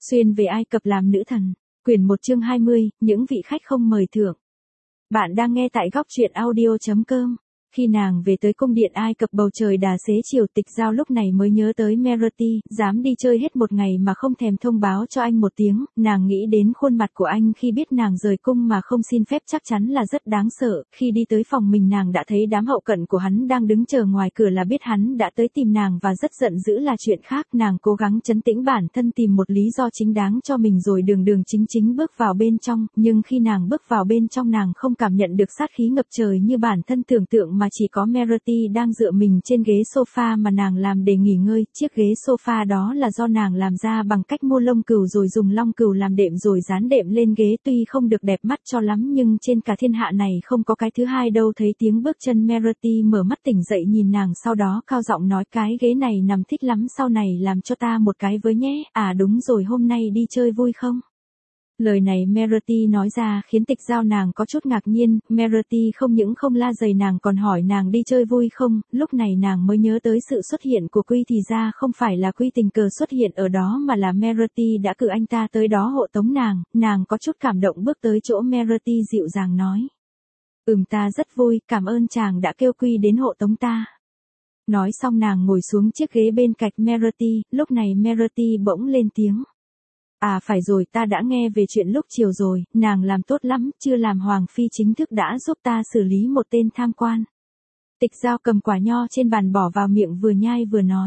Xuyên về Ai Cập làm nữ thần. Quyển 1 chương 20, những vị khách không mời thưởng. Bạn đang nghe tại góc truyện audio.com. Khi nàng về tới cung điện Ai Cập bầu trời đà xế chiều, Tịch Giao lúc này mới nhớ tới Merati, dám đi chơi hết một ngày mà không thèm thông báo cho anh một tiếng. Nàng nghĩ đến khuôn mặt của anh khi biết nàng rời cung mà không xin phép chắc chắn là rất đáng sợ. Khi đi tới phòng mình nàng đã thấy đám hậu cận của hắn đang đứng chờ ngoài cửa là biết hắn đã tới tìm nàng và rất giận dữ là chuyện khác. Nàng cố gắng trấn tĩnh bản thân tìm một lý do chính đáng cho mình rồi đường chính bước vào bên trong. Nhưng khi nàng bước vào bên trong nàng không cảm nhận được sát khí ngập trời như bản thân tưởng tượng mà chỉ có Merati đang dựa mình trên ghế sofa mà nàng làm để nghỉ ngơi. Chiếc ghế sofa đó là do nàng làm ra bằng cách mua lông cừu rồi dùng long cừu làm đệm rồi dán đệm lên ghế, tuy không được đẹp mắt cho lắm nhưng trên cả thiên hạ này không có cái thứ hai đâu. Thấy tiếng bước chân Merati mở mắt tỉnh dậy nhìn nàng, sau đó cao giọng nói, cái ghế này nằm thích lắm, sau này làm cho ta một cái với nhé. À đúng rồi, hôm nay đi chơi vui không? Lời này Merati nói ra khiến Tịch Giao nàng có chút ngạc nhiên. Merati không những không la giày nàng còn hỏi nàng đi chơi vui không. Lúc này nàng mới nhớ tới sự xuất hiện của Quy, thì ra không phải là Quy tình cờ xuất hiện ở đó mà là Merati đã cử anh ta tới đó hộ tống nàng. Nàng có chút cảm động bước tới chỗ Merati dịu dàng nói. Ta rất vui, cảm ơn chàng đã kêu Quy đến hộ tống ta. Nói xong nàng ngồi xuống chiếc ghế bên cạnh Merati. Lúc này Merati bỗng lên tiếng. À phải rồi, ta đã nghe về chuyện lúc chiều rồi, nàng làm tốt lắm, chưa làm hoàng phi chính thức đã giúp ta xử lý một tên tham quan. Tịch Giao cầm quả nho trên bàn bỏ vào miệng vừa nhai vừa nói.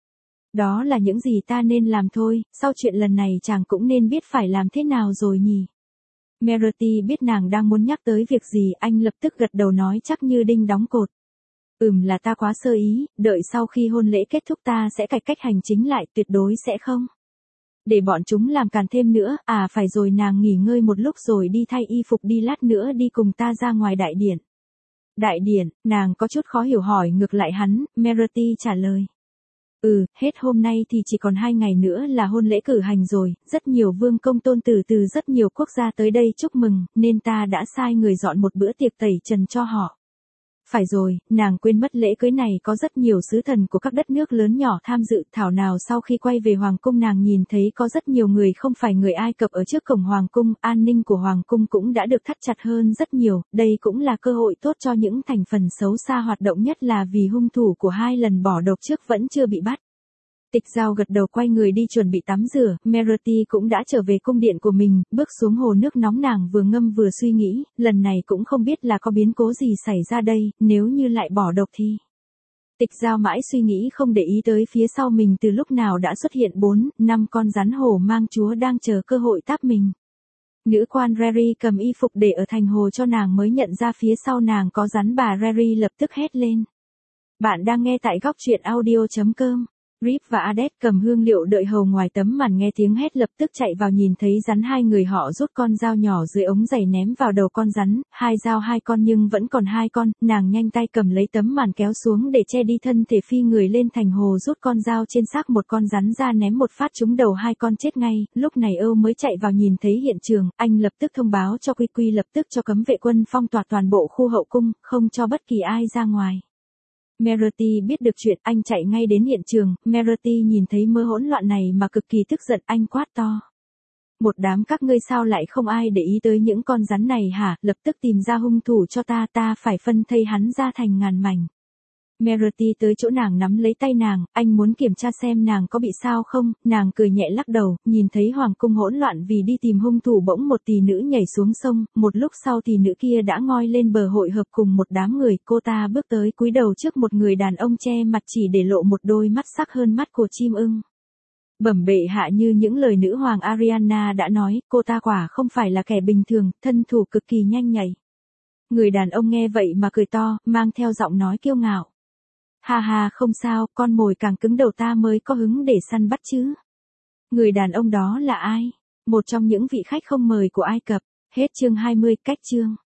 Đó là những gì ta nên làm thôi, sau chuyện lần này chàng cũng nên biết phải làm thế nào rồi nhỉ. Merati biết nàng đang muốn nhắc tới việc gì, anh lập tức gật đầu nói chắc như đinh đóng cột. Là ta quá sơ ý, đợi sau khi hôn lễ kết thúc ta sẽ cải cách hành chính lại, tuyệt đối sẽ không để bọn chúng làm càn thêm nữa. À phải rồi, nàng nghỉ ngơi một lúc rồi đi thay y phục đi, lát nữa đi cùng ta ra ngoài đại điện. Đại điện, nàng có chút khó hiểu hỏi ngược lại hắn. Merati trả lời. Hết hôm nay thì chỉ còn 2 ngày nữa là hôn lễ cử hành rồi, rất nhiều vương công tôn tử từ rất nhiều quốc gia tới đây chúc mừng, nên ta đã sai người dọn một bữa tiệc tẩy trần cho họ. Phải rồi, nàng quên mất lễ cưới này có rất nhiều sứ thần của các đất nước lớn nhỏ tham dự. Thảo nào sau khi quay về hoàng cung nàng nhìn thấy có rất nhiều người không phải người Ai Cập ở trước cổng hoàng cung, an ninh của hoàng cung cũng đã được thắt chặt hơn rất nhiều. Đây cũng là cơ hội tốt cho những thành phần xấu xa hoạt động, nhất là vì hung thủ của 2 lần bỏ độc trước vẫn chưa bị bắt. Tịch Giao gật đầu quay người đi chuẩn bị tắm rửa. Merati cũng đã trở về cung điện của mình, bước xuống hồ nước nóng nàng vừa ngâm vừa suy nghĩ, lần này cũng không biết là có biến cố gì xảy ra đây, nếu như lại bỏ độc thì. Tịch Giao mãi suy nghĩ không để ý tới phía sau mình từ lúc nào đã xuất hiện 4-5 con rắn hổ mang chúa đang chờ cơ hội táp mình. Nữ quan Reri cầm y phục để ở thành hồ cho nàng mới nhận ra phía sau nàng có rắn, bà Reri lập tức hét lên. Bạn đang nghe tại góc truyện audio.com. Rip và Ades cầm hương liệu đợi hầu ngoài tấm màn nghe tiếng hét lập tức chạy vào, nhìn thấy rắn, hai người họ rút con dao nhỏ dưới ống giày ném vào đầu con rắn, 2 dao 2 con nhưng vẫn còn 2 con, nàng nhanh tay cầm lấy tấm màn kéo xuống để che đi thân thể, phi người lên thành hồ rút con dao trên xác một con rắn ra ném một phát trúng đầu 2 con chết ngay. Lúc này Âu mới chạy vào nhìn thấy hiện trường, anh lập tức thông báo cho Quy, lập tức cho cấm vệ quân phong tỏa toàn bộ khu hậu cung, không cho bất kỳ ai ra ngoài. Merati biết được chuyện, anh chạy ngay đến hiện trường. Merati nhìn thấy mớ hỗn loạn này mà cực kỳ tức giận, anh quát to. Một đám các ngươi sao lại không ai để ý tới những con rắn này hả, lập tức tìm ra hung thủ cho ta, ta phải phân thây hắn ra thành ngàn mảnh. Merati tới chỗ nàng nắm lấy tay nàng, anh muốn kiểm tra xem nàng có bị sao không. Nàng cười nhẹ lắc đầu, nhìn thấy hoàng cung hỗn loạn vì đi tìm hung thủ, bỗng một tỷ nữ nhảy xuống sông, một lúc sau tỷ nữ kia đã ngoi lên bờ hội hợp cùng một đám người. Cô ta bước tới cúi đầu trước một người đàn ông che mặt chỉ để lộ một đôi mắt sắc hơn mắt của chim ưng. Bẩm bệ hạ, như những lời nữ hoàng Ariana đã nói, cô ta quả không phải là kẻ bình thường, thân thủ cực kỳ nhanh nhạy. Người đàn ông nghe vậy mà cười to, mang theo giọng nói kiêu ngạo. Ha ha, không sao, con mồi càng cứng đầu ta mới có hứng để săn bắt chứ. Người đàn ông đó là ai? Một trong những vị khách không mời của Ai Cập. Hết chương 20, cách chương.